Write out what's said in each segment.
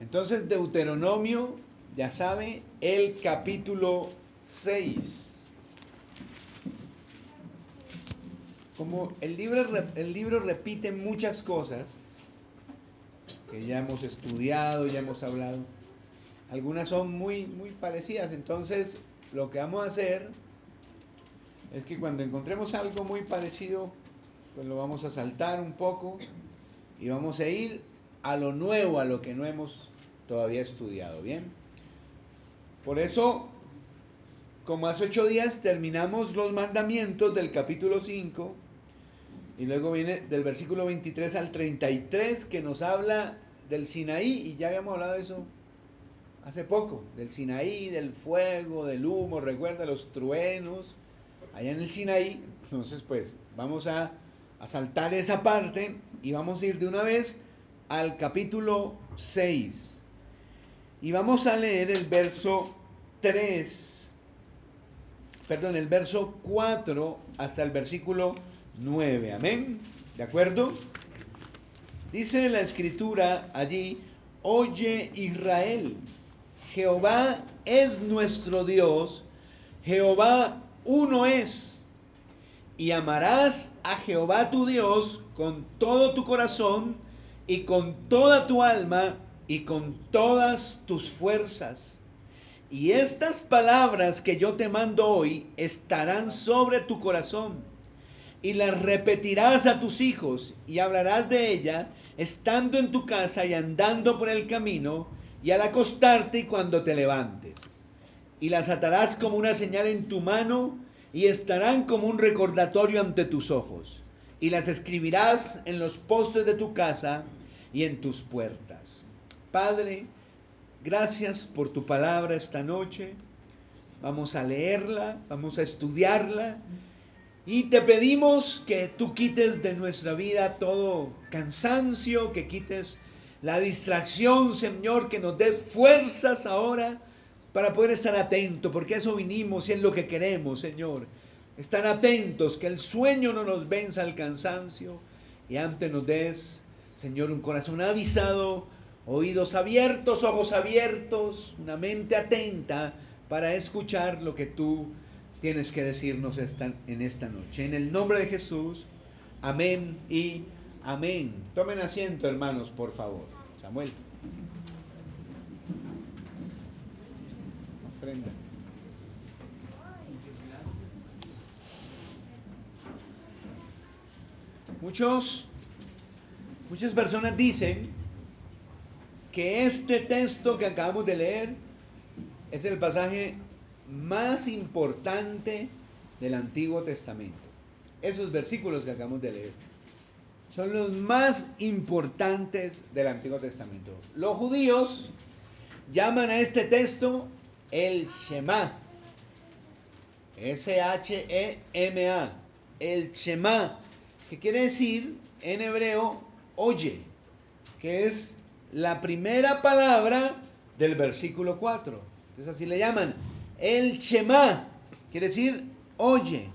Entonces, Deuteronomio, ya sabe, el capítulo 6. Como el libro repite muchas cosas que ya hemos estudiado, ya hemos hablado, algunas son muy parecidas. Entonces, lo que vamos a hacer es que cuando encontremos algo muy parecido, pues lo vamos a saltar un poco y vamos a ir a lo nuevo, a lo que no hemos todavía estudiado, ¿bien? Por eso, como hace 8 días terminamos los mandamientos del capítulo 5, y luego viene del versículo 23 al 33 que nos habla del Sinaí, y ya habíamos hablado de eso hace poco, del Sinaí, del fuego, del humo, recuerda los truenos, allá en el Sinaí. Entonces pues vamos a saltar esa parte y vamos a ir de una vez al capítulo 6. Y vamos a leer el verso 3, perdón, el verso 4 hasta el versículo 9. Amén. ¿De acuerdo? Dice la escritura allí: oye Israel, Jehová es nuestro Dios, Jehová uno es, y amarás a Jehová tu Dios con todo tu corazón y con toda tu alma y con todas tus fuerzas. Y estas palabras que yo te mando hoy estarán sobre tu corazón, y las repetirás a tus hijos, y hablarás de ella estando en tu casa y andando por el camino, y al acostarte y cuando te levantes. Y las atarás como una señal en tu mano, y estarán como un recordatorio ante tus ojos. Y las escribirás en los postes de tu casa y en tus puertas. Padre, gracias por tu palabra esta noche. Vamos a leerla, vamos a estudiarla, y te pedimos que tú quites de nuestra vida todo cansancio, que quites la distracción, Señor, que nos des fuerzas ahora para poder estar atentos, porque eso vinimos y es lo que queremos, Señor. Estar atentos, que el sueño no nos venza al cansancio, y antes nos des, Señor, un corazón avisado, oídos abiertos, ojos abiertos, una mente atenta para escuchar lo que tú tienes que decirnos en esta noche. En el nombre de Jesús, amén y amén. Tomen asiento, hermanos, por favor. Samuel. Ofrenda. Muchas personas dicen que este texto que acabamos de leer es el pasaje más importante del Antiguo Testamento. Esos versículos que acabamos de leer son los más importantes del Antiguo Testamento. Los judíos llaman a este texto el Shema, S-H-E-M-A, el Shema, que quiere decir en hebreo oye, que es la primera palabra del versículo 4. Entonces así le llaman el Shema, quiere decir oye.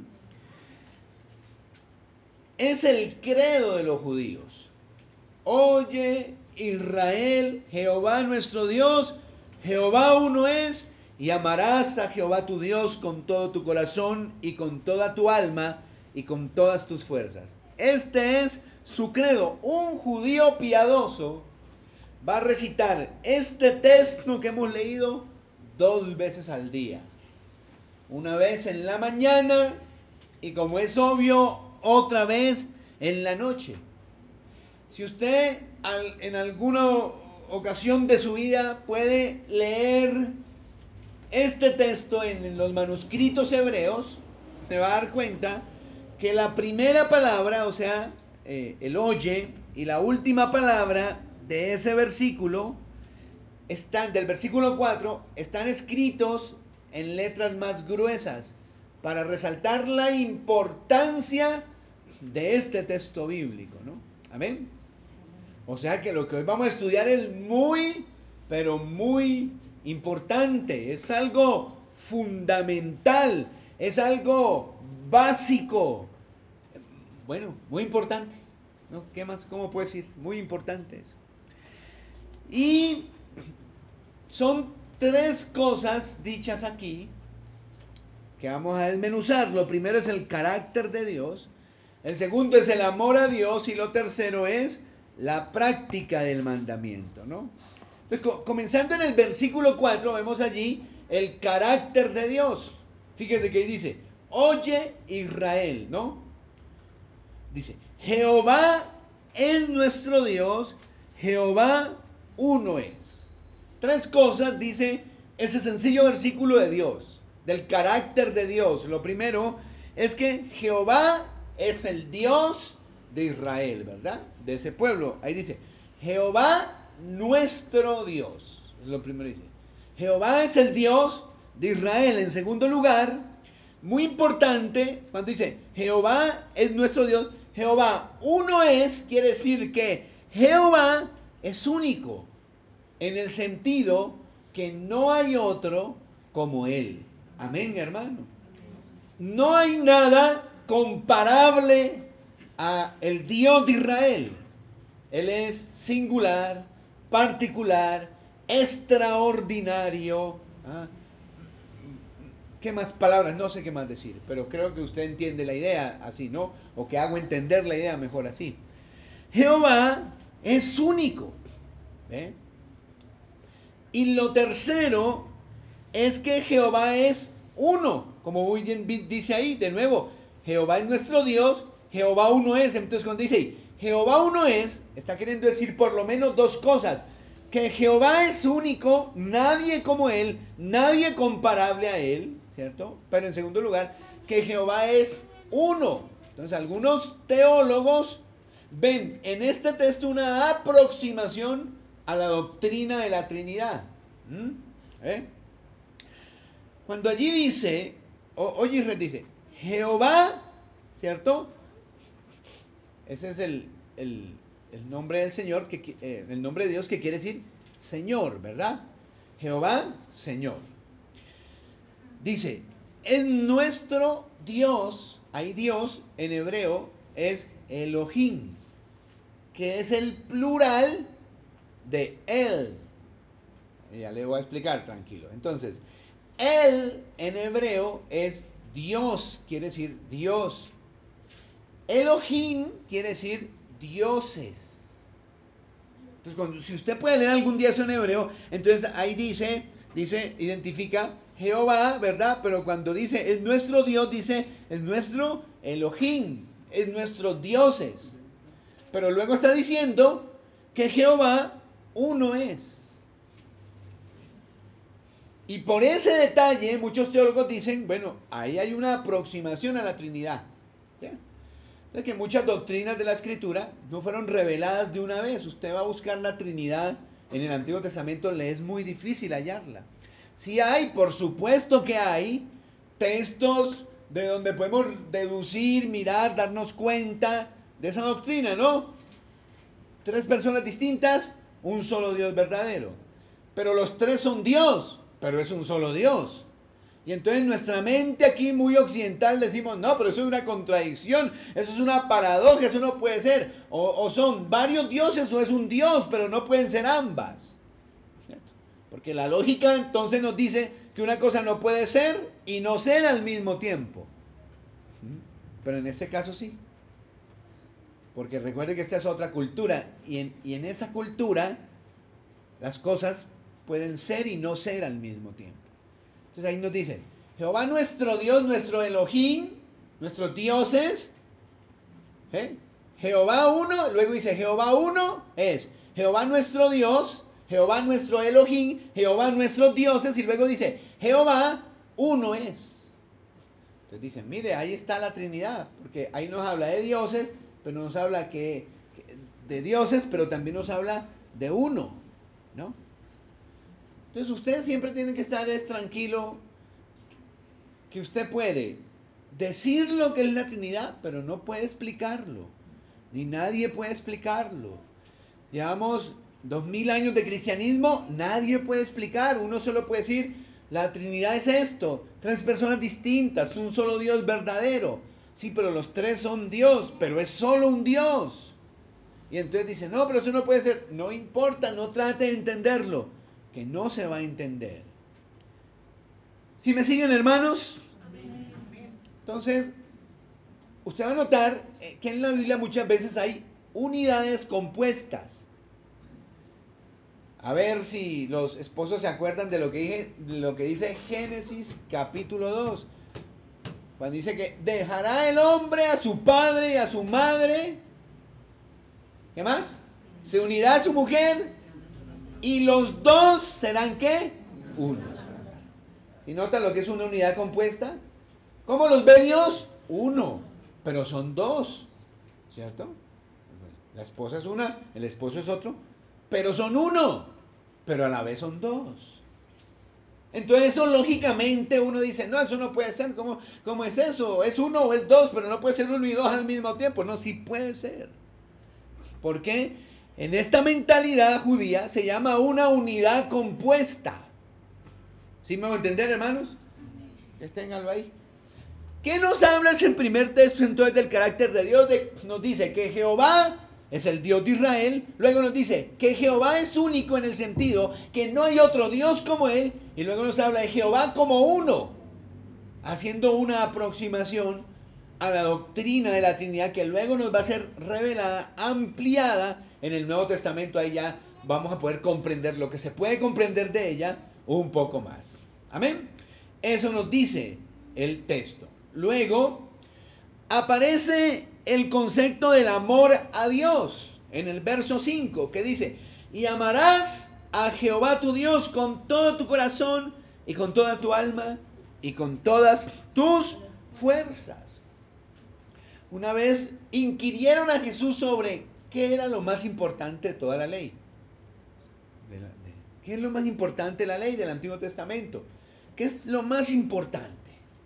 Es el credo de los judíos. Oye Israel, Jehová nuestro Dios, Jehová uno es, y amarás a Jehová tu Dios con todo tu corazón y con toda tu alma y con todas tus fuerzas. Este es su credo. Un judío piadoso va a recitar este texto que hemos leído 2 veces al día. Una vez en la mañana y, como es obvio, otra vez en la noche. Si usted en alguna ocasión de su vida puede leer este texto en los manuscritos hebreos, se va a dar cuenta que la primera palabra, o sea, el oye, y la última palabra de ese versículo, del versículo 4, están escritos en letras más gruesas para resaltar la importancia de este texto bíblico, ¿no? Amén. O sea que lo que hoy vamos a estudiar es muy, pero muy importante. Es algo fundamental. Es algo básico. Bueno, muy importante, ¿no? ¿Qué más? ¿Cómo puedo decir? Muy importante es. Y son tres cosas dichas aquí que vamos a desmenuzar. Lo primero es el carácter de Dios, el segundo es el amor a Dios y lo tercero es la práctica del mandamiento, ¿no? Entonces, comenzando en el versículo 4, vemos allí el carácter de Dios. Fíjese que dice, oye Israel, ¿no? Dice, Jehová es nuestro Dios, Jehová uno es. Tres cosas dice ese sencillo versículo de Dios, del carácter de Dios. Lo primero es que Jehová es el Dios de Israel, ¿verdad? De ese pueblo. Ahí dice, Jehová nuestro Dios. Es lo primero que dice. Jehová es el Dios de Israel. En segundo lugar, muy importante, cuando dice Jehová es nuestro Dios, Jehová uno es, quiere decir que Jehová es único, en el sentido que no hay otro como Él. Amén, hermano. No hay nada comparable a el Dios de Israel. Él es singular, particular, extraordinario. ¿Ah? ¿Qué más palabras? No sé qué más decir, pero creo que usted entiende la idea así, ¿no? O que hago entender la idea mejor así. Jehová es único. ¿Ve? Y lo tercero es que Jehová es uno, como muy bien dice ahí, de nuevo, Jehová es nuestro Dios, Jehová uno es. Entonces cuando dice Jehová uno es, está queriendo decir por lo menos dos cosas. Que Jehová es único, nadie como Él, nadie comparable a Él, ¿cierto? Pero en segundo lugar, que Jehová es uno. Entonces algunos teólogos ven en este texto una aproximación a la doctrina de la Trinidad. ¿Eh? Cuando allí dice, oye Israel dice, Jehová, ¿cierto? Ese es el nombre del Señor, el nombre de Dios que quiere decir Señor, ¿verdad? Jehová, Señor. Dice, es nuestro Dios, hay Dios en hebreo, es Elohim, que es el plural de Él. Ya le voy a explicar, tranquilo. Entonces, Él en hebreo es Dios, quiere decir Dios. Elohim quiere decir dioses. Entonces, si usted puede leer algún día eso en hebreo, entonces ahí dice, identifica Jehová, ¿verdad? Pero cuando dice es nuestro Dios, dice es nuestro Elohim, es nuestros dioses. Pero luego está diciendo que Jehová uno es. Y por ese detalle, muchos teólogos dicen, bueno, ahí hay una aproximación a la Trinidad. ¿Sí? Es que muchas doctrinas de la Escritura no fueron reveladas de una vez. Usted va a buscar la Trinidad en el Antiguo Testamento, le es muy difícil hallarla. Sí hay, por supuesto que hay, textos de donde podemos deducir, mirar, darnos cuenta de esa doctrina, ¿no? Tres personas distintas, un solo Dios verdadero. Pero los tres son Dios, pero es un solo Dios. Y entonces nuestra mente aquí muy occidental decimos, no, pero eso es una contradicción, eso es una paradoja, eso no puede ser. O son varios dioses o es un Dios, pero no pueden ser ambas. ¿Cierto? Porque la lógica entonces nos dice que una cosa no puede ser y no ser al mismo tiempo. Pero en este caso sí. Porque recuerde que esta es otra cultura y en esa cultura las cosas pueden ser y no ser al mismo tiempo. Entonces ahí nos dice, Jehová nuestro Dios, nuestro Elohim, nuestros dioses, ¿eh? Jehová uno, luego dice Jehová uno es Jehová nuestro Dios, Jehová nuestro Elohim, Jehová nuestros dioses, y luego dice Jehová uno es. Entonces dicen, mire, ahí está la Trinidad, porque ahí nos habla de dioses, pero nos habla de dioses, pero también nos habla de uno, ¿no? Entonces usted siempre tiene que estar tranquilo, que usted puede decir lo que es la Trinidad, pero no puede explicarlo, ni nadie puede explicarlo. Llevamos 2000 años de cristianismo, nadie puede explicar, uno solo puede decir, la Trinidad es esto, tres personas distintas, un solo Dios verdadero. Sí, pero los tres son Dios, pero es solo un Dios. Y entonces dice, no, pero eso no puede ser. No importa, no trate de entenderlo, que no se va a entender. ¿Sí me siguen, hermanos? Entonces, usted va a notar que en la Biblia muchas veces hay unidades compuestas. A ver si los esposos se acuerdan de lo que dije, de lo que dice Génesis capítulo 2. Cuando dice que dejará el hombre a su padre y a su madre. ¿Qué más? Se unirá a su mujer y los dos serán ¿qué? Unos. ¿Sí nota lo que es una unidad compuesta? ¿Cómo los ve Dios? Uno, pero son dos, ¿cierto? La esposa es una, el esposo es otro, pero son uno, pero a la vez son dos. Entonces eso lógicamente uno dice, no, eso no puede ser, ¿cómo es eso? Es uno o es dos, pero no puede ser uno y dos al mismo tiempo. No, sí puede ser. ¿Por qué? En esta mentalidad judía se llama una unidad compuesta. ¿Sí me voy a entender, hermanos? Ténganlo ahí. ¿Qué nos habla ese primer texto entonces del carácter de Dios? Nos dice que Jehová es el Dios de Israel. Luego nos dice que Jehová es único en el sentido que no hay otro Dios como Él. Y luego nos habla de Jehová como uno, haciendo una aproximación a la doctrina de la Trinidad que luego nos va a ser revelada, ampliada en el Nuevo Testamento. Ahí ya vamos a poder comprender lo que se puede comprender de ella un poco más. Amén. Eso nos dice el texto. Luego aparece el concepto del amor a Dios en el verso 5, que dice, y amarás a Jehová tu Dios con todo tu corazón y con toda tu alma y con todas tus fuerzas. Una vez inquirieron a Jesús sobre qué era lo más importante de toda la ley. ¿Qué es lo más importante de la ley del Antiguo Testamento? ¿Qué es lo más importante?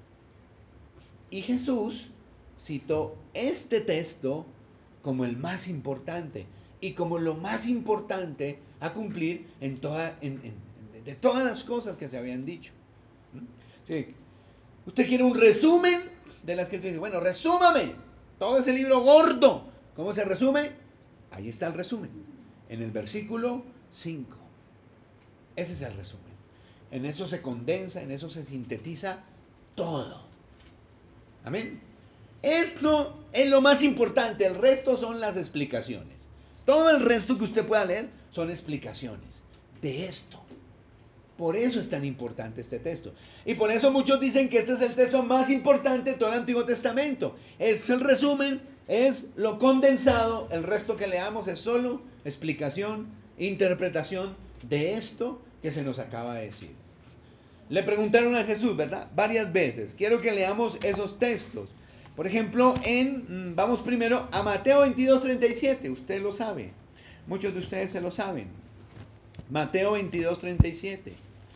Y Jesús citó este texto como el más importante y como lo más importante a cumplir de todas las cosas que se habían dicho. Sí. Usted quiere un resumen de las que dice, bueno, resúmame todo ese libro gordo. ¿Cómo se resume? Ahí está el resumen, en el versículo 5. Ese es el resumen. En eso se condensa, en eso se sintetiza todo. Amén. Esto es lo más importante, el resto son las explicaciones. Todo el resto que usted pueda leer son explicaciones de esto. Por eso es tan importante este texto. Y por eso muchos dicen que este es el texto más importante de todo el Antiguo Testamento. Es el resumen, es lo condensado, el resto que leamos es solo explicación, interpretación de esto que se nos acaba de decir. Le preguntaron a Jesús, ¿verdad? Varias veces. Quiero que leamos esos textos. Por ejemplo, vamos primero a Mateo 22:37. Usted lo sabe. Muchos de ustedes se lo saben. Mateo 22:37.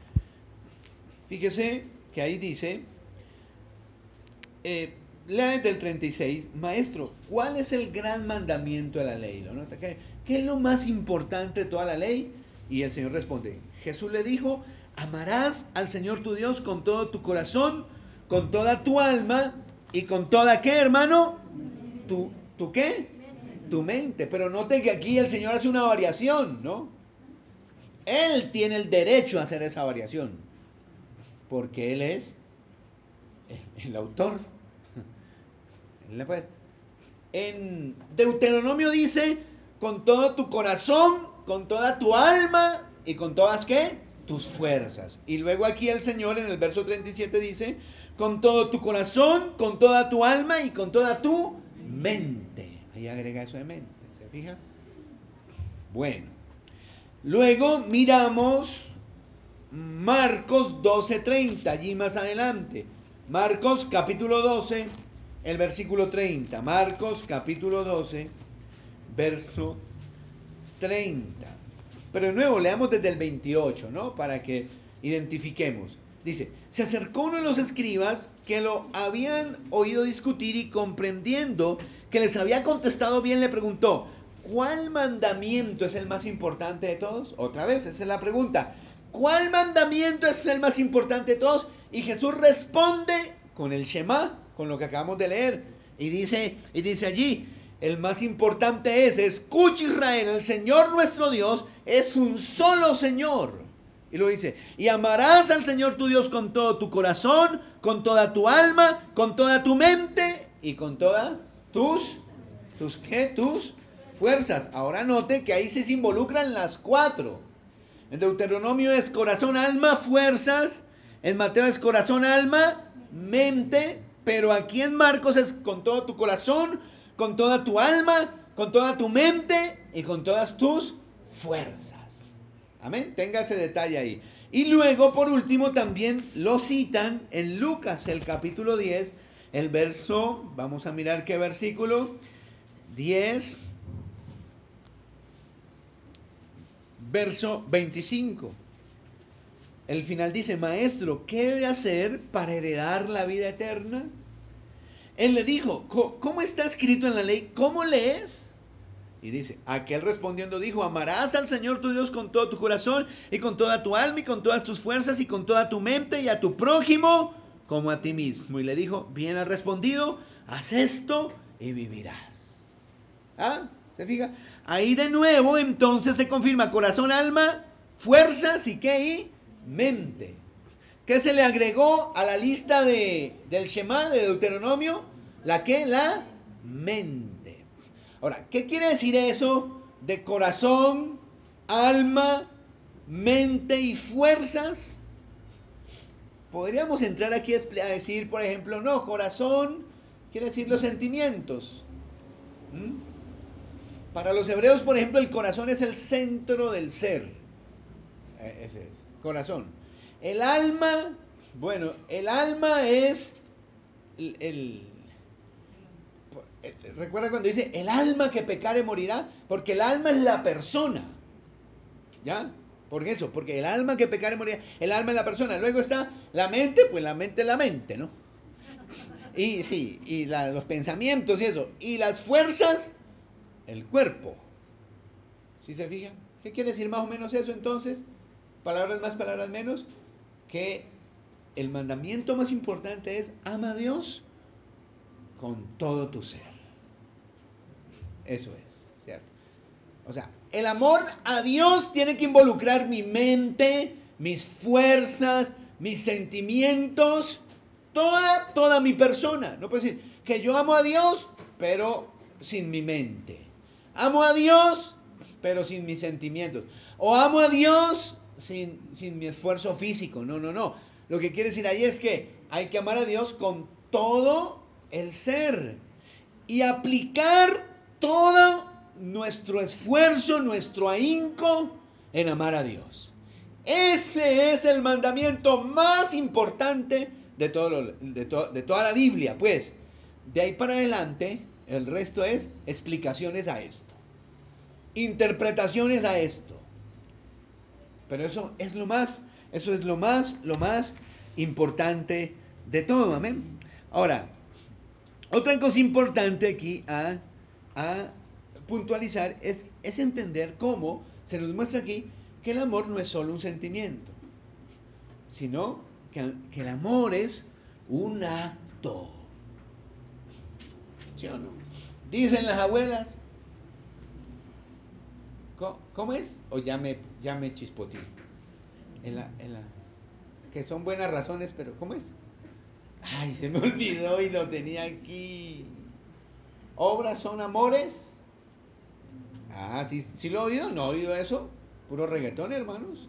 Fíjese que ahí dice, lea del 36, maestro, ¿cuál es el gran mandamiento de la ley? ¿Lo nota? ¿Qué es lo más importante de toda la ley? Y el Señor responde, Jesús le dijo, amarás al Señor tu Dios con todo tu corazón, con toda tu alma y con toda, ¿qué, hermano? ¿Tu qué? Tu mente. Pero note que aquí el Señor hace una variación, ¿no? Él tiene el derecho a hacer esa variación, porque Él es el autor. En Deuteronomio dice, con todo tu corazón, con toda tu alma y con todas, ¿qué? Tus fuerzas. Y luego aquí el Señor en el verso 37 dice, con todo tu corazón, con toda tu alma y con toda tu mente. Ahí agrega eso de mente, ¿se fija? Bueno, luego miramos Marcos 12:30, allí más adelante. Marcos capítulo 12, el versículo 30. Marcos capítulo 12, verso 30. Pero de nuevo, leamos desde el 28, ¿no? Para que identifiquemos. Dice, se acercó uno de los escribas que lo habían oído discutir y comprendiendo que les había contestado bien, le preguntó, ¿cuál mandamiento es el más importante de todos? Otra vez, esa es la pregunta. ¿Cuál mandamiento es el más importante de todos? Y Jesús responde con el Shema, con lo que acabamos de leer. Y dice allí, el más importante es, escucha Israel, el Señor nuestro Dios es un solo Señor. Y lo dice, y amarás al Señor tu Dios con todo tu corazón, con toda tu alma, con toda tu mente y con todas tus fuerzas. Ahora note que ahí se involucran las cuatro. En Deuteronomio es corazón, alma, fuerzas. En Mateo es corazón, alma, mente. Pero aquí en Marcos es con todo tu corazón, con toda tu alma, con toda tu mente y con todas tus fuerzas. Amén. Tenga ese detalle ahí. Y luego, por último, también lo citan en Lucas, el capítulo 10, el verso, vamos a mirar qué versículo, 10, verso 25. El final dice, maestro, ¿qué debe hacer para heredar la vida eterna? Él le dijo, ¿cómo está escrito en la ley? ¿Cómo lees? Y dice, aquel respondiendo dijo, amarás al Señor tu Dios con todo tu corazón y con toda tu alma y con todas tus fuerzas y con toda tu mente y a tu prójimo como a ti mismo. Y le dijo, bien has respondido, haz esto y vivirás. ¿Ah? ¿Se fija? Ahí de nuevo entonces se confirma corazón, alma, fuerzas y qué y mente. ¿Qué se le agregó a la lista del Shema de Deuteronomio? ¿La qué? La mente. Ahora, ¿qué quiere decir eso de corazón, alma, mente y fuerzas? Podríamos entrar aquí a decir, por ejemplo, no, corazón quiere decir los sentimientos. ¿Mm? Para los hebreos, por ejemplo, el corazón es el centro del ser. Ese es, corazón. El alma, bueno, el alma es recuerda cuando dice, el alma que pecare morirá, porque el alma es la persona. ¿Ya? Por eso, porque el alma que pecare morirá, el alma es la persona. Luego está la mente, pues la mente es la mente, ¿no? Y sí, y los pensamientos y eso. Y las fuerzas, el cuerpo. ¿Sí se fijan? ¿Qué quiere decir más o menos eso entonces? Palabras más, palabras menos. Que el mandamiento más importante es ama a Dios con todo tu ser. Eso es, ¿cierto? O sea, el amor a Dios tiene que involucrar mi mente, mis fuerzas, mis sentimientos, toda mi persona. No puedo decir que yo amo a Dios, pero sin mi mente. Amo a Dios, pero sin mis sentimientos. O amo a Dios sin mi esfuerzo físico. No, no, no. Lo que quiere decir ahí es que hay que amar a Dios con todo el ser y aplicar todo nuestro esfuerzo, nuestro ahínco en amar a Dios. Ese es el mandamiento más importante de toda la Biblia. Pues, de ahí para adelante, el resto es explicaciones a esto, interpretaciones a esto. Pero eso es lo más importante de todo, amén. Ahora, otra cosa importante aquí a puntualizar es entender cómo se nos muestra aquí que el amor no es solo un sentimiento, sino que el amor es un acto. ¿Sí o no? Dicen las abuelas, ¿cómo es? O ya me chispoteé. Que son buenas razones, pero ¿cómo es? Ay, se me olvidó y lo tenía aquí. Obras son amores. Ah, sí, sí lo he oído, no he oído eso. Puro reggaetón, hermanos.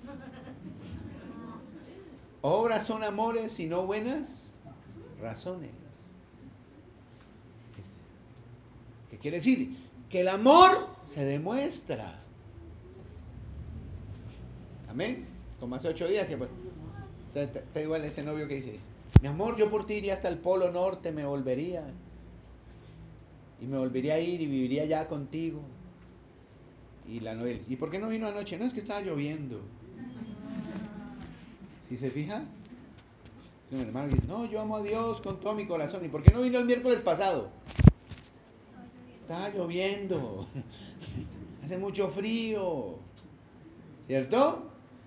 Obras son amores y no buenas razones. ¿Qué quiere decir? Que el amor se demuestra. Amén. Como hace 8 días que pues, está igual ese novio que dice, mi amor, yo por ti iría hasta el Polo Norte, me volvería. Y me volvería a ir y viviría allá contigo. Y la novia, ¿y por qué no vino anoche? No, es que estaba lloviendo. ¿Sí se fija? Y mi hermano dice, no, yo amo a Dios con todo mi corazón. ¿Y por qué no vino el miércoles pasado? Estaba lloviendo. Hace mucho frío. ¿Cierto?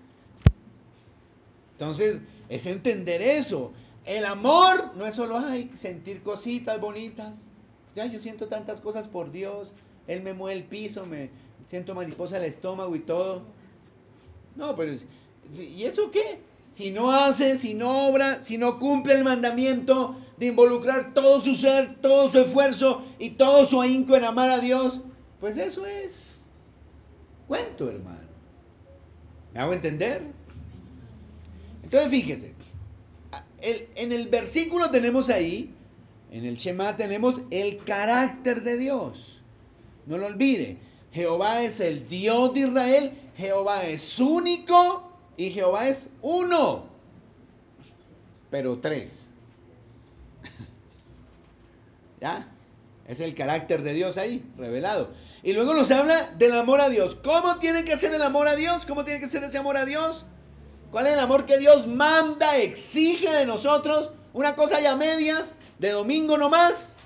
Entonces, es entender eso. El amor no es solo ay, sentir cositas bonitas. Ya, yo siento tantas cosas por Dios, Él me mueve el piso, me siento mariposa al estómago y todo. No, pero ¿y eso qué? Si no hace, si no obra, si no cumple el mandamiento de involucrar todo su ser, todo su esfuerzo y todo su ahínco en amar a Dios, pues eso es cuento, hermano. ¿Me hago entender? Entonces fíjese, en el versículo tenemos ahí, en el Shema tenemos el carácter de Dios. No lo olvide, Jehová es el Dios de Israel, Jehová es único y Jehová es uno, pero tres. ¿Ya? Es el carácter de Dios ahí, revelado. Y luego nos habla del amor a Dios. ¿Cómo tiene que ser el amor a Dios? ¿Cómo tiene que ser ese amor a Dios? ¿Cuál es el amor que Dios manda, exige de nosotros? Una cosa ya medias, de domingo nomás.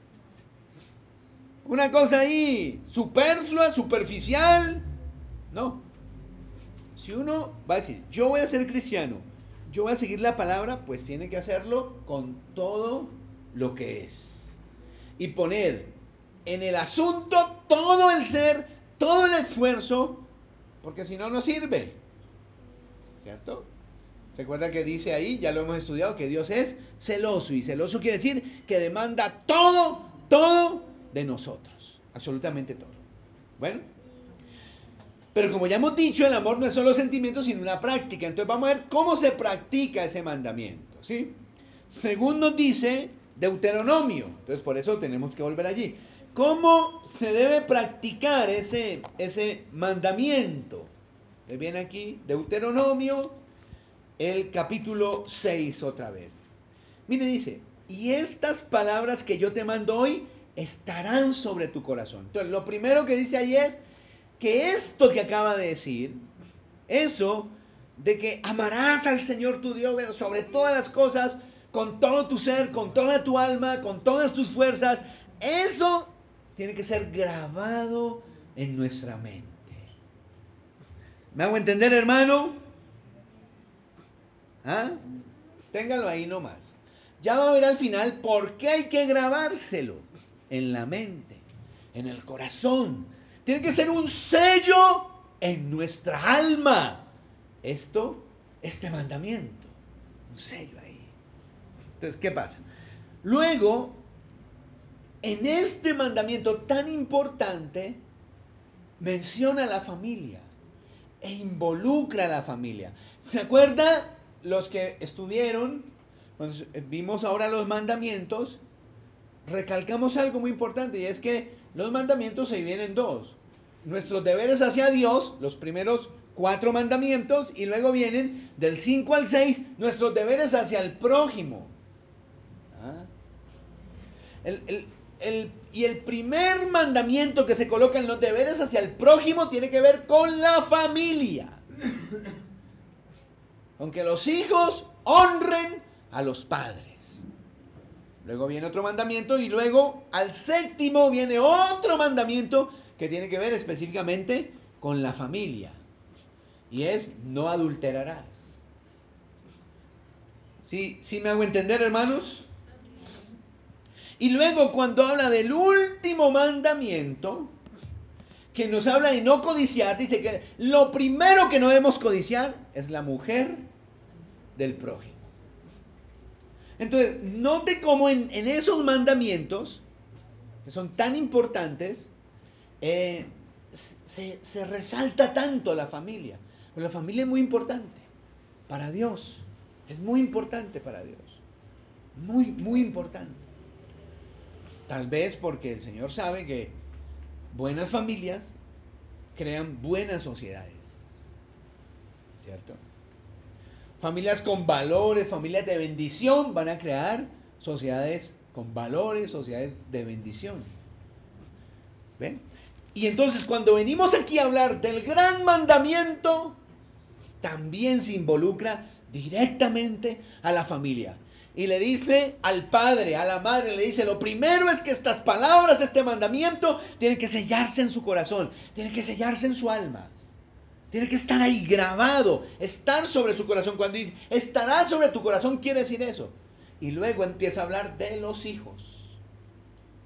Una cosa ahí superflua, superficial. No. Si uno va a decir, yo voy a ser cristiano, yo voy a seguir la palabra, pues tiene que hacerlo con todo lo que es. Y poner en el asunto todo el ser, todo el esfuerzo, porque si no, no sirve. ¿Cierto? Recuerda que dice ahí, ya lo hemos estudiado, que Dios es celoso. Y celoso quiere decir que demanda todo, todo de nosotros. Absolutamente todo. Bueno, pero como ya hemos dicho, el amor no es solo sentimiento, sino una práctica. Entonces vamos a ver cómo se practica ese mandamiento. ¿Sí? Según nos dice Deuteronomio. Entonces por eso tenemos que volver allí. ¿Cómo se debe practicar ese mandamiento? Viene aquí Deuteronomio, el capítulo 6 otra vez. Mire, dice, y estas palabras que yo te mando hoy estarán sobre tu corazón. Entonces, lo primero que dice ahí es que esto que acaba de decir, eso de que amarás al Señor tu Dios sobre todas las cosas, con todo tu ser, con toda tu alma, con todas tus fuerzas, eso tiene que ser grabado en nuestra mente. ¿Me hago entender, hermano? ¿Ah? Téngalo ahí nomás. Ya va a ver al final por qué hay que grabárselo en la mente, en el corazón. Tiene que ser un sello en nuestra alma. Este mandamiento, un sello ahí. Entonces, ¿qué pasa? Luego, en este mandamiento tan importante, menciona a la familia e involucra a la familia. ¿Se acuerda los que estuvieron, cuando vimos ahora los mandamientos? Recalcamos algo muy importante y es que los mandamientos se dividen en dos. Nuestros deberes hacia Dios, los primeros 4 mandamientos, y luego vienen del 5 al 6 nuestros deberes hacia el prójimo. ¿Ah? Y el primer mandamiento que se coloca en los deberes hacia el prójimo tiene que ver con la familia. Con que los hijos honren a los padres. Luego viene otro mandamiento y luego al séptimo viene otro mandamiento que tiene que ver específicamente con la familia. Y es no adulterarás. ¿Sí me hago entender, hermanos? Y luego cuando habla del último mandamiento, que nos habla de no codiciar, dice que lo primero que no debemos codiciar es la mujer del prójimo. Entonces, note cómo en esos mandamientos, que son tan importantes, se resalta tanto la familia. Pero la familia es muy importante para Dios. Es muy importante para Dios. Muy, muy importante. Tal vez porque el Señor sabe que buenas familias crean buenas sociedades. ¿Cierto? Familias con valores, familias de bendición van a crear sociedades con valores, sociedades de bendición. ¿Ven? Y entonces cuando venimos aquí a hablar del gran mandamiento, también se involucra directamente a la familia. Y le dice al padre, a la madre, le dice, lo primero es que estas palabras, este mandamiento, tienen que sellarse en su corazón, tienen que sellarse en su alma. Tiene que estar ahí grabado, estar sobre su corazón. Cuando dice, estará sobre tu corazón, quiere decir eso. Y luego empieza a hablar de los hijos.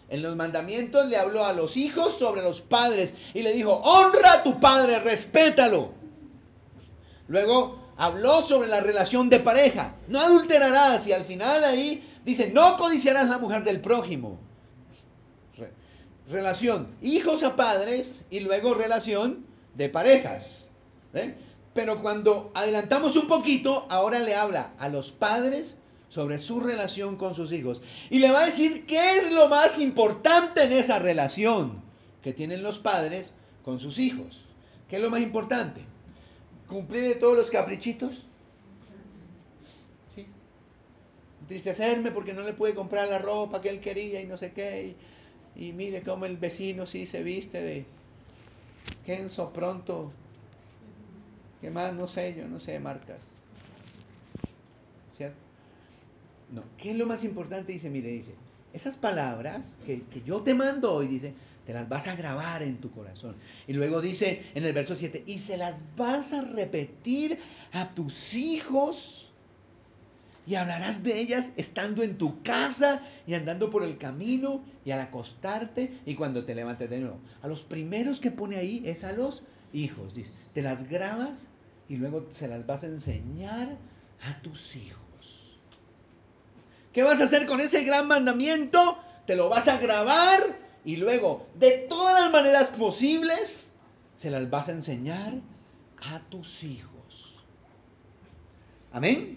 En los mandamientos le habló a los hijos sobre los padres y le dijo, honra a tu padre, respétalo. Luego habló sobre la relación de pareja, no adulterarás, y al final ahí dice, no codiciarás la mujer del prójimo. Relación hijos a padres y luego relación de parejas. ¿Ven? Pero cuando adelantamos un poquito, ahora le habla a los padres sobre su relación con sus hijos. Y le va a decir qué es lo más importante en esa relación que tienen los padres con sus hijos. ¿Qué es lo más importante? ¿Cumplir todos los caprichitos? ¿Sí? Entristecerme porque no le pude comprar la ropa que él quería y no sé qué. Y mire cómo el vecino sí se viste de Kenzo pronto. ¿Qué más? No sé, yo no sé marcas. ¿Cierto? No, ¿qué es lo más importante? Dice, mire, dice, esas palabras que yo te mando hoy, dice, te las vas a grabar en tu corazón. Y luego dice en el verso 7, y se las vas a repetir a tus hijos y hablarás de ellas estando en tu casa y andando por el camino y al acostarte y cuando te levantes de nuevo. A los primeros que pone ahí es a los hijos, dice, te las grabas y luego se las vas a enseñar a tus hijos. ¿Qué vas a hacer con ese gran mandamiento? Te lo vas a grabar y luego, de todas las maneras posibles, se las vas a enseñar a tus hijos. Amén.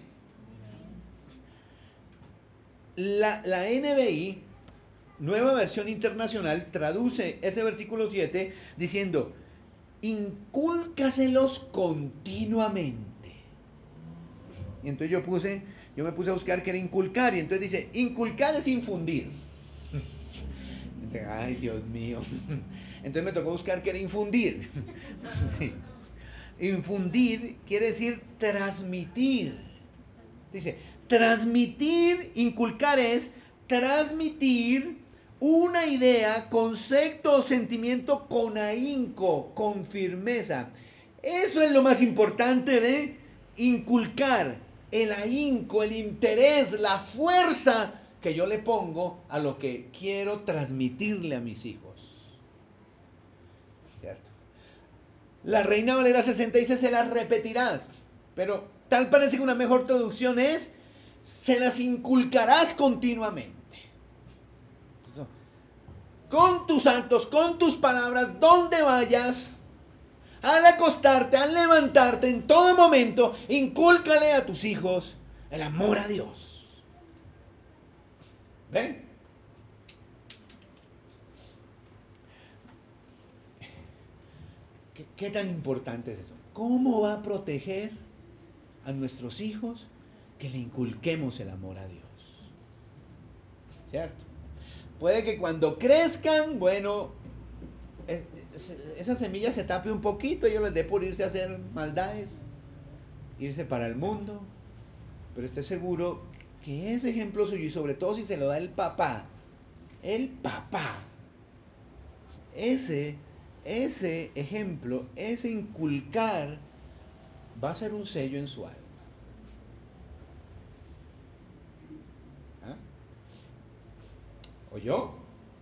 La NBI, Nueva Versión Internacional, traduce ese versículo 7 diciendo, incúlcaselos continuamente. Y entonces yo me puse a buscar qué era inculcar, y entonces dice, inculcar es infundir. Ay, Dios mío. Entonces me tocó buscar qué era infundir. Sí. Infundir quiere decir transmitir. Dice, transmitir, inculcar es transmitir una idea, concepto o sentimiento con ahínco, con firmeza. Eso es lo más importante de inculcar, el ahínco, el interés, la fuerza que yo le pongo a lo que quiero transmitirle a mis hijos. ¿Cierto? La Reina Valera 60 dice, se las repetirás. Pero tal parece que una mejor traducción es, se las inculcarás continuamente. Eso. Con tus actos, con tus palabras, donde vayas, al acostarte, al levantarte, en todo momento, incúlcale a tus hijos el amor a Dios. ¿Ven? ¿Qué tan importante es eso? ¿Cómo va a proteger a nuestros hijos que le inculquemos el amor a Dios? ¿Cierto? Puede que cuando crezcan, bueno, esa semilla se tape un poquito, ellos les dé por irse a hacer maldades, irse para el mundo, pero esté seguro que ese ejemplo suyo, y sobre todo si se lo da el papá, ese ejemplo, ese inculcar, va a ser un sello en su alma. ¿Ah? ¿Oyó?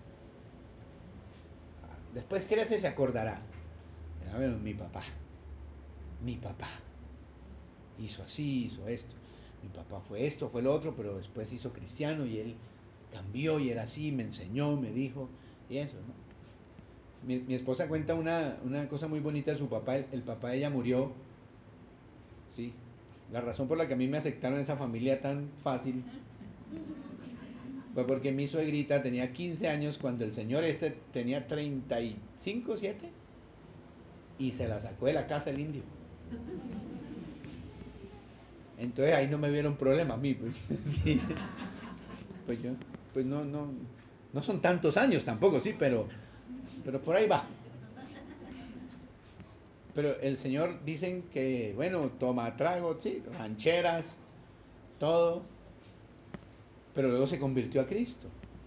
Después crece y se acordará. A ver, mi papá hizo así, hizo esto. Mi papá fue esto, fue lo otro, pero después se hizo cristiano y él cambió y era así, me enseñó, me dijo, y eso, ¿no? Mi esposa cuenta una cosa muy bonita de su papá. El papá de ella murió, ¿sí? La razón por la que a mí me aceptaron esa familia tan fácil fue porque mi suegrita tenía 15 años cuando el señor este tenía 35, 7, y se la sacó de la casa el indio. Entonces ahí no me vieron problema a mí, pues, sí. Pues yo, pues no son tantos años tampoco, sí, pero por ahí va. Pero el Señor dicen que, bueno, toma trago, sí, rancheras, todo, pero luego se convirtió a Cristo.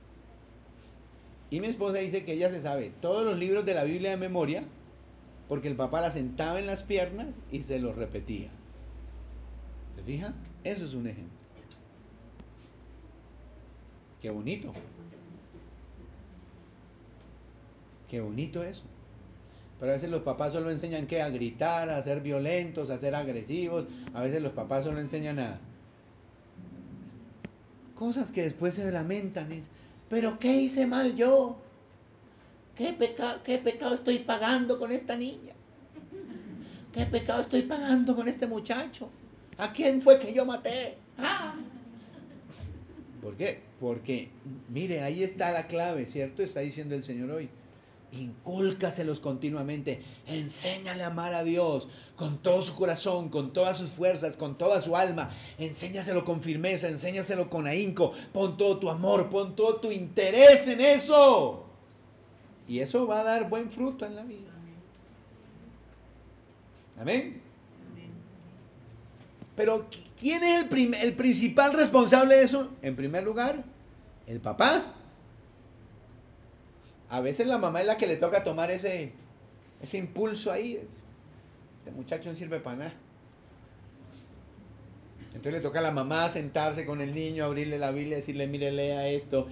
Y mi esposa dice que ella se sabe todos los libros de la Biblia de memoria porque el papá la sentaba en las piernas y se los repetía. ¿Se fija? Eso es un ejemplo. Qué bonito. Qué bonito eso. Pero a veces los papás solo enseñan ¿qué? A gritar, a ser violentos, a ser agresivos. A veces los papás solo enseñan a cosas que después se lamentan. Pero ¿qué hice mal yo? ¿Qué pecado estoy pagando con esta niña? ¿Qué pecado estoy pagando con este muchacho? ¿A quién fue que yo maté? ¡Ah! ¿Por qué? Porque, mire, ahí está la clave, ¿cierto? Está diciendo el Señor hoy. Incúlcaselos continuamente. Enséñale a amar a Dios con todo su corazón, con todas sus fuerzas, con toda su alma. Enséñaselo con firmeza, enséñaselo con ahínco. Pon todo tu amor, pon todo tu interés en eso. Y eso va a dar buen fruto en la vida. Amén. Pero ¿quién es el principal responsable de eso? En primer lugar, el papá. A veces la mamá es la que le toca tomar ese impulso ahí. Este muchacho no sirve para nada. Entonces le toca a la mamá sentarse con el niño, abrirle la Biblia y decirle, mire, lea esto,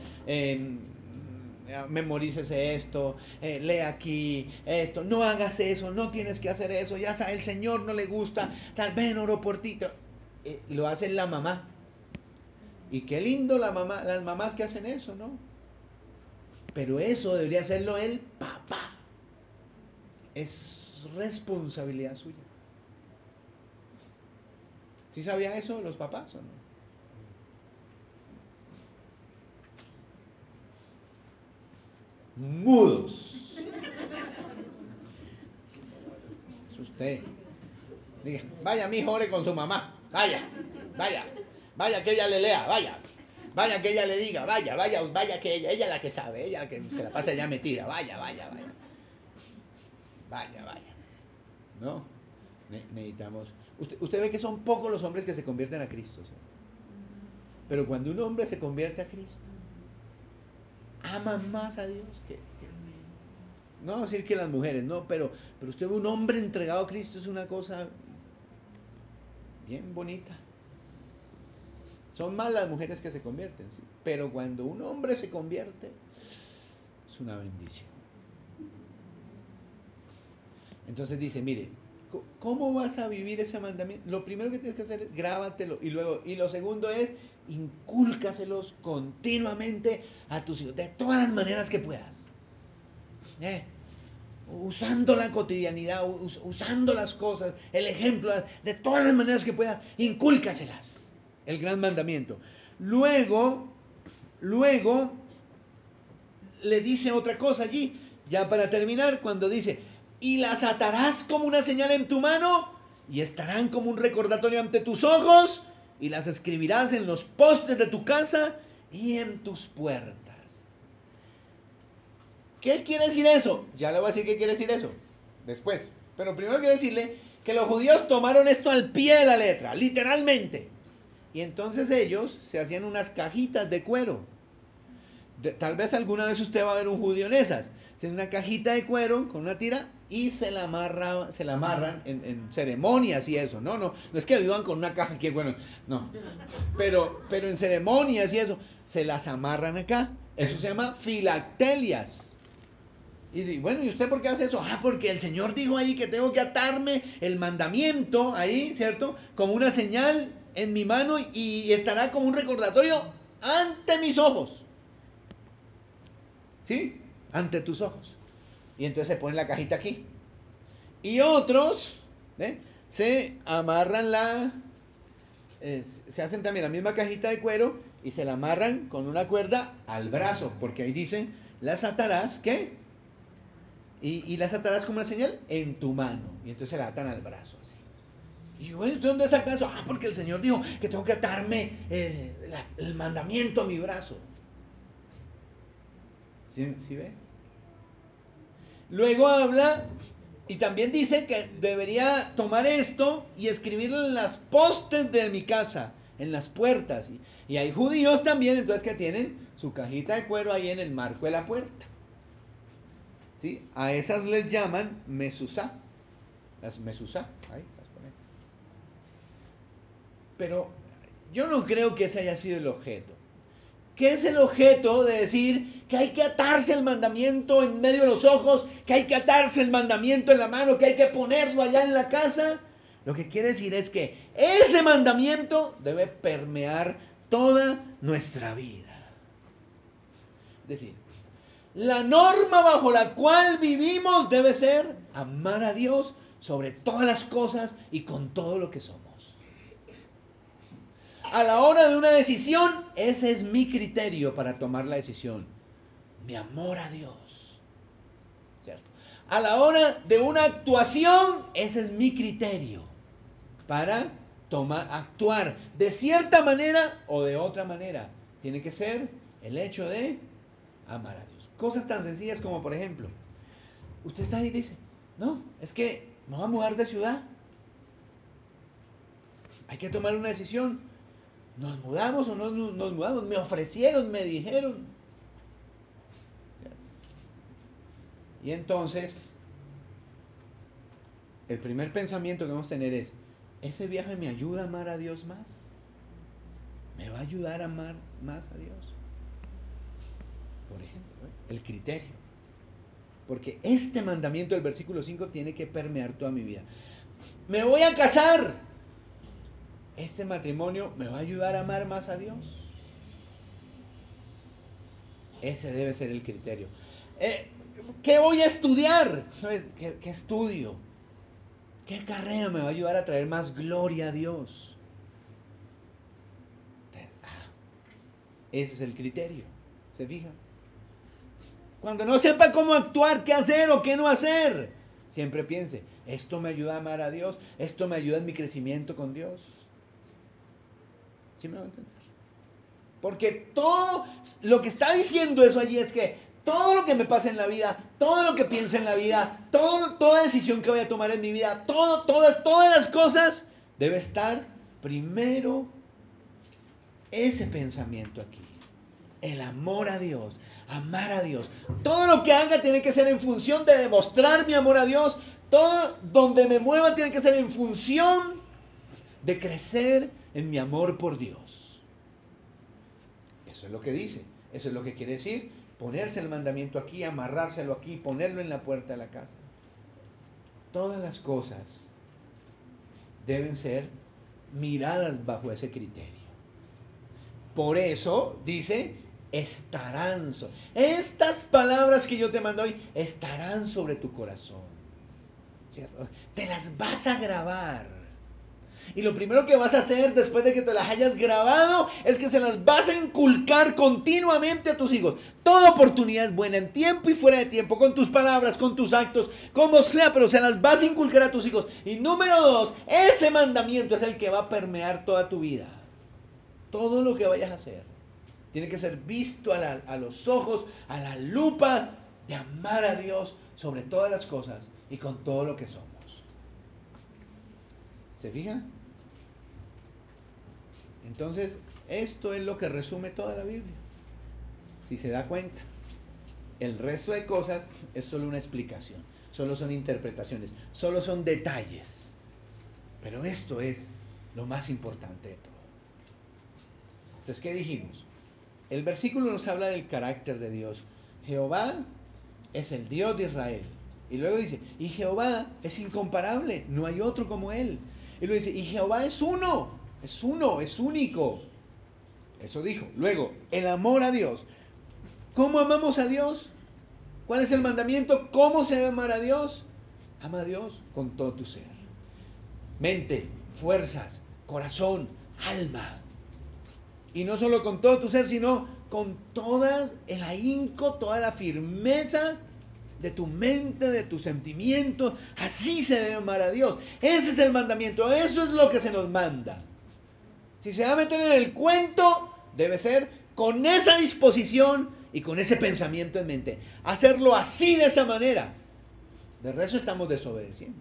memorícese esto, lea aquí esto, no hagas eso, no tienes que hacer eso, ya sabes, el Señor no le gusta, tal vez oro por ti. Lo hace la mamá. Y qué lindo las mamás que hacen eso, ¿no? Pero eso debería hacerlo el papá. Es responsabilidad suya. ¿Sí sabían eso los papás o no? Mudos. Es usted. Diga, vaya mi ore con su mamá. Vaya que ella le lea, vaya que ella le diga, vaya que ella es la que sabe, ella la que se la pasa ya metida, vaya. ¿No? Necesitamos. Usted ve que son pocos los hombres que se convierten a Cristo, ¿sí? Pero cuando un hombre se convierte a Cristo, ama más a Dios no vamos a decir que las mujeres, no, pero usted ve un hombre entregado a Cristo, es una cosa bien bonita. Son más las mujeres que se convierten, sí. Pero cuando un hombre se convierte, es una bendición. Entonces dice, mire, ¿cómo vas a vivir ese mandamiento? Lo primero que tienes que hacer es grábatelo. Y lo segundo es, incúlcaselos continuamente a tus hijos, de todas las maneras que puedas. Usando la cotidianidad, usando las cosas, el ejemplo, de todas las maneras que puedas, incúlcaselas. El gran mandamiento. Luego le dice otra cosa allí, ya para terminar, cuando dice, y las atarás como una señal en tu mano, y estarán como un recordatorio ante tus ojos, y las escribirás en los postes de tu casa y en tus puertas. ¿Qué quiere decir eso? Ya le voy a decir qué quiere decir eso después. Pero primero quiero decirle que los judíos tomaron esto al pie de la letra, literalmente. Y entonces ellos se hacían unas cajitas de cuero. Tal vez alguna vez usted va a ver un judío en esas. Es una cajita de cuero con una tira y se la amarran en ceremonias y eso. No es que vivan con una caja aquí, bueno, no. Pero en ceremonias y eso, se las amarran acá. Eso se llama filactelias. Y bueno, ¿y usted por qué hace eso? Porque el Señor dijo ahí que tengo que atarme el mandamiento ahí, ¿cierto? Como una señal en mi mano y estará como un recordatorio ante mis ojos. ¿Sí? Ante tus ojos. Y entonces se pone la cajita aquí. Y otros se amarran se hacen también la misma cajita de cuero y se la amarran con una cuerda al brazo, porque ahí dice, las atarás, ¿qué? Y las atarás como una señal en tu mano. Y entonces se la atan al brazo así. Y yo, ¿de dónde sacas eso? Porque el Señor dijo que tengo que atarme el mandamiento a mi brazo. ¿Sí ve? Luego habla y también dice que debería tomar esto y escribirlo en las postes de mi casa, en las puertas. Y hay judíos también, entonces, que tienen su cajita de cuero ahí en el marco de la puerta. ¿Sí? A esas les llaman mezuzá. Las mezuzá. Ahí las ponen. Pero yo no creo que ese haya sido el objeto. ¿Qué es el objeto de decir que hay que atarse el mandamiento en medio de los ojos, que hay que atarse el mandamiento en la mano, que hay que ponerlo allá en la casa? Lo que quiere decir es que ese mandamiento debe permear toda nuestra vida. Es decir, la norma bajo la cual vivimos debe ser amar a Dios sobre todas las cosas y con todo lo que somos. A la hora de una decisión, ese es mi criterio para tomar la decisión. Mi amor a Dios. ¿Cierto? A la hora de una actuación, ese es mi criterio para actuar de cierta manera o de otra manera. Tiene que ser el hecho de amar a Dios. Cosas tan sencillas como, por ejemplo, usted está ahí y dice, no, es que me voy a mudar de ciudad. Hay que tomar una decisión. ¿Nos mudamos o no nos mudamos? Me ofrecieron, me dijeron. Y entonces, el primer pensamiento que debemos tener es, ¿ese viaje me ayuda a amar a Dios más? ¿Me va a ayudar a amar más a Dios? Por ejemplo, el criterio. Porque este mandamiento del versículo 5 tiene que permear toda mi vida. Me voy a casar. ¿Este matrimonio me va a ayudar a amar más a Dios? Ese debe ser el criterio. ¿Qué voy a estudiar? ¿Qué estudio? ¿Qué carrera me va a ayudar a traer más gloria a Dios? Ese es el criterio. ¿Se fija? Cuando no sepa cómo actuar, qué hacer o qué no hacer, siempre piense, esto me ayuda a amar a Dios, esto me ayuda en mi crecimiento con Dios. ¿Sí me va a entender? Porque todo lo que está diciendo eso allí es que todo lo que me pasa en la vida, todo lo que piense en la vida, toda decisión que voy a tomar en mi vida, todas las cosas, debe estar primero ese pensamiento aquí. El amor a Dios, amar a Dios. Todo lo que haga tiene que ser en función de demostrar mi amor a Dios. Todo donde me mueva tiene que ser en función de crecer en mi amor por Dios. Eso es lo que dice. Eso es lo que quiere decir. Ponerse el mandamiento aquí, amarrárselo aquí, ponerlo en la puerta de la casa. Todas las cosas deben ser miradas bajo ese criterio. Por eso dice, estarán. Estas palabras que yo te mando hoy estarán sobre tu corazón. ¿Cierto? Te las vas a grabar. Y lo primero que vas a hacer después de que te las hayas grabado es que se las vas a inculcar continuamente a tus hijos. Toda oportunidad es buena en tiempo y fuera de tiempo, con tus palabras, con tus actos, como sea, pero se las vas a inculcar a tus hijos. Y número 2, ese mandamiento es el que va a permear toda tu vida. Todo lo que vayas a hacer tiene que ser visto a los ojos, a la lupa de amar a Dios sobre todas las cosas y con todo lo que somos. ¿Se fijan? Entonces, esto es lo que resume toda la Biblia. Si se da cuenta, el resto de cosas es solo una explicación, solo son interpretaciones, solo son detalles. Pero esto es lo más importante de todo. Entonces, ¿qué dijimos? El versículo nos habla del carácter de Dios. Jehová es el Dios de Israel. Y luego dice, y Jehová es incomparable, no hay otro como Él. Y luego dice, y Jehová es uno, es único. Eso dijo. Luego, el amor a Dios. ¿Cómo amamos a Dios? ¿Cuál es el mandamiento? ¿Cómo se debe amar a Dios? Ama a Dios con todo tu ser. Mente, fuerzas, corazón, alma. Y no solo con todo tu ser, sino con todas el ahínco, toda la firmeza de tu mente, de tus sentimientos. Así se debe amar a Dios. Ese es el mandamiento. Eso es lo que se nos manda. Si se va a meter en el cuento, debe ser con esa disposición y con ese pensamiento en mente. Hacerlo así, de esa manera. De resto estamos desobedeciendo.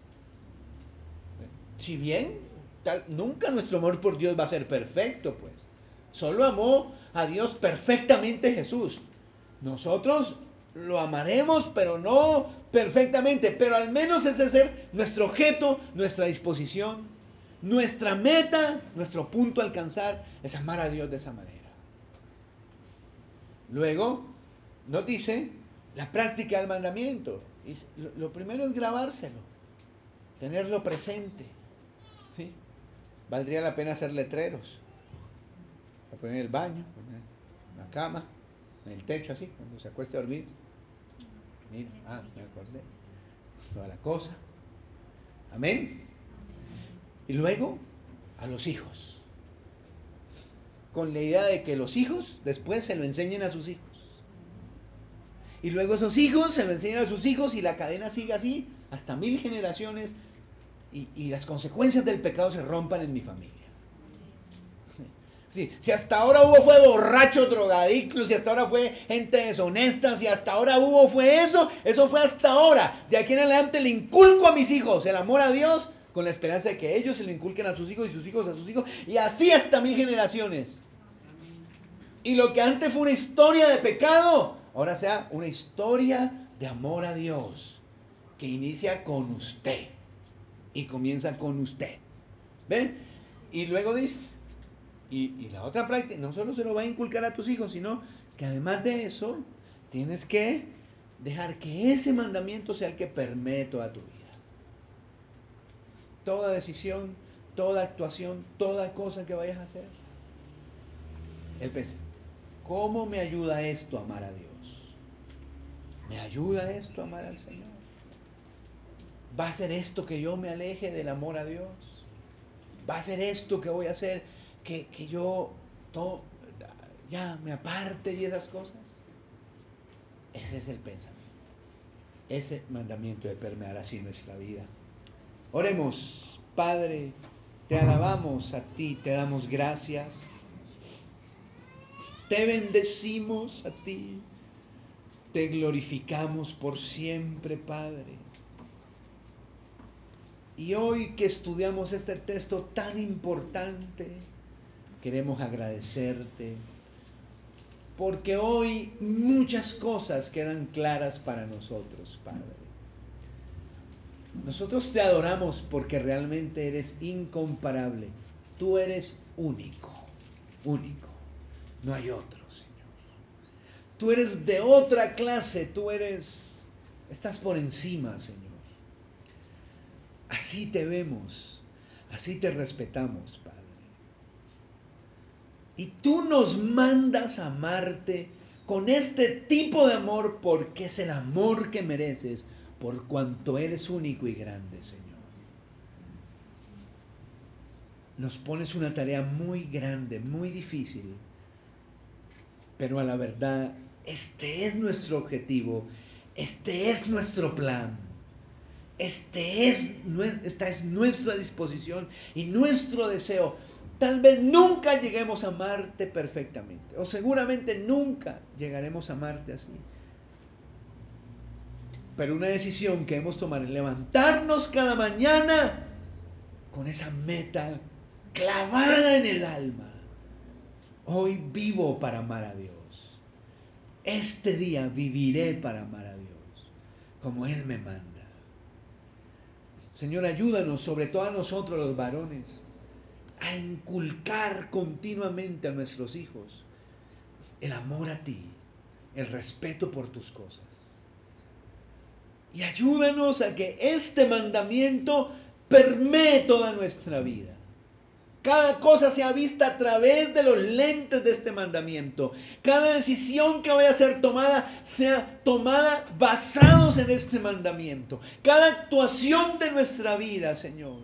Si bien nunca nuestro amor por Dios va a ser perfecto, pues. Solo amó a Dios perfectamente Jesús. Nosotros lo amaremos, pero no perfectamente. Pero al menos ese es ser nuestro objeto, nuestra disposición, nuestra meta, nuestro punto a alcanzar es amar a Dios de esa manera. Luego nos dice la práctica del mandamiento. Lo primero es grabárselo, tenerlo presente. ¿Sí? Valdría la pena hacer letreros. Para poner en el baño, poner en la cama, en el techo así, cuando se acueste a dormir. Mira, me acordé. Toda la cosa. Amén. Y luego a los hijos. Con la idea de que los hijos después se lo enseñen a sus hijos. Y luego esos hijos se lo enseñan a sus hijos y la cadena sigue así hasta 1000 generaciones y las consecuencias del pecado se rompan en mi familia. Sí, si hasta ahora fue borrachos, drogadictos, si hasta ahora fue gente deshonesta, si hasta ahora fue eso fue hasta ahora. De aquí en adelante le inculco a mis hijos el amor a Dios con la esperanza de que ellos se lo inculquen a sus hijos y sus hijos a sus hijos y así hasta 1000 generaciones. Y lo que antes fue una historia de pecado, ahora sea una historia de amor a Dios que inicia con usted y comienza con usted. ¿Ven? Y luego dice, y la otra práctica, no solo se lo va a inculcar a tus hijos, sino que además de eso, tienes que dejar que ese mandamiento sea el que permee toda tu vida. Toda decisión, toda actuación, toda cosa que vayas a hacer. Él piensa, ¿cómo me ayuda esto a amar a Dios? ¿Me ayuda esto a amar al Señor? ¿Va a ser esto que yo me aleje del amor a Dios? ¿Va a ser esto que voy a hacer que yo ya me aparte y esas cosas? Ese es el pensamiento. Ese mandamiento de permear así nuestra vida. Oremos, Padre, te alabamos a ti, te damos gracias. Te bendecimos a ti. Te glorificamos por siempre, Padre. Y hoy que estudiamos este texto tan importante, queremos agradecerte, porque hoy muchas cosas quedan claras para nosotros, Padre. Nosotros te adoramos porque realmente eres incomparable. Tú eres único, único. No hay otro, Señor. Tú eres de otra clase, estás por encima, Señor. Así te vemos, así te respetamos, Padre. Y tú nos mandas a amarte con este tipo de amor porque es el amor que mereces por cuanto eres único y grande, Señor. Nos pones una tarea muy grande, muy difícil, pero a la verdad, este es nuestro objetivo, este es nuestro plan. Esta es nuestra disposición y nuestro deseo. Tal vez nunca lleguemos a amarte perfectamente, o seguramente nunca llegaremos a amarte así. Pero una decisión que hemos tomado es levantarnos cada mañana con esa meta clavada en el alma. Hoy vivo para amar a Dios. Este día viviré para amar a Dios, como Él me manda. Señor, ayúdanos, sobre todo a nosotros los varones, a inculcar continuamente a nuestros hijos el amor a ti, el respeto por tus cosas. Y ayúdanos a que este mandamiento permee toda nuestra vida. Cada cosa sea vista a través de los lentes de este mandamiento. Cada decisión que vaya a ser tomada sea tomada basados en este mandamiento. Cada actuación de nuestra vida, Señor,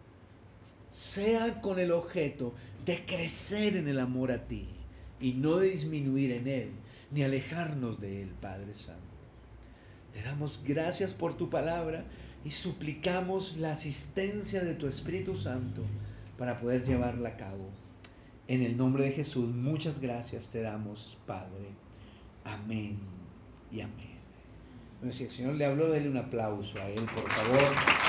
sea con el objeto de crecer en el amor a ti y no de disminuir en él, ni alejarnos de él, Padre Santo. Te damos gracias por tu palabra y suplicamos la asistencia de tu Espíritu Santo para poder llevarla a cabo. En el nombre de Jesús, muchas gracias te damos, Padre. Amén y amén. Bueno, si el Señor le habló, denle un aplauso a Él, por favor.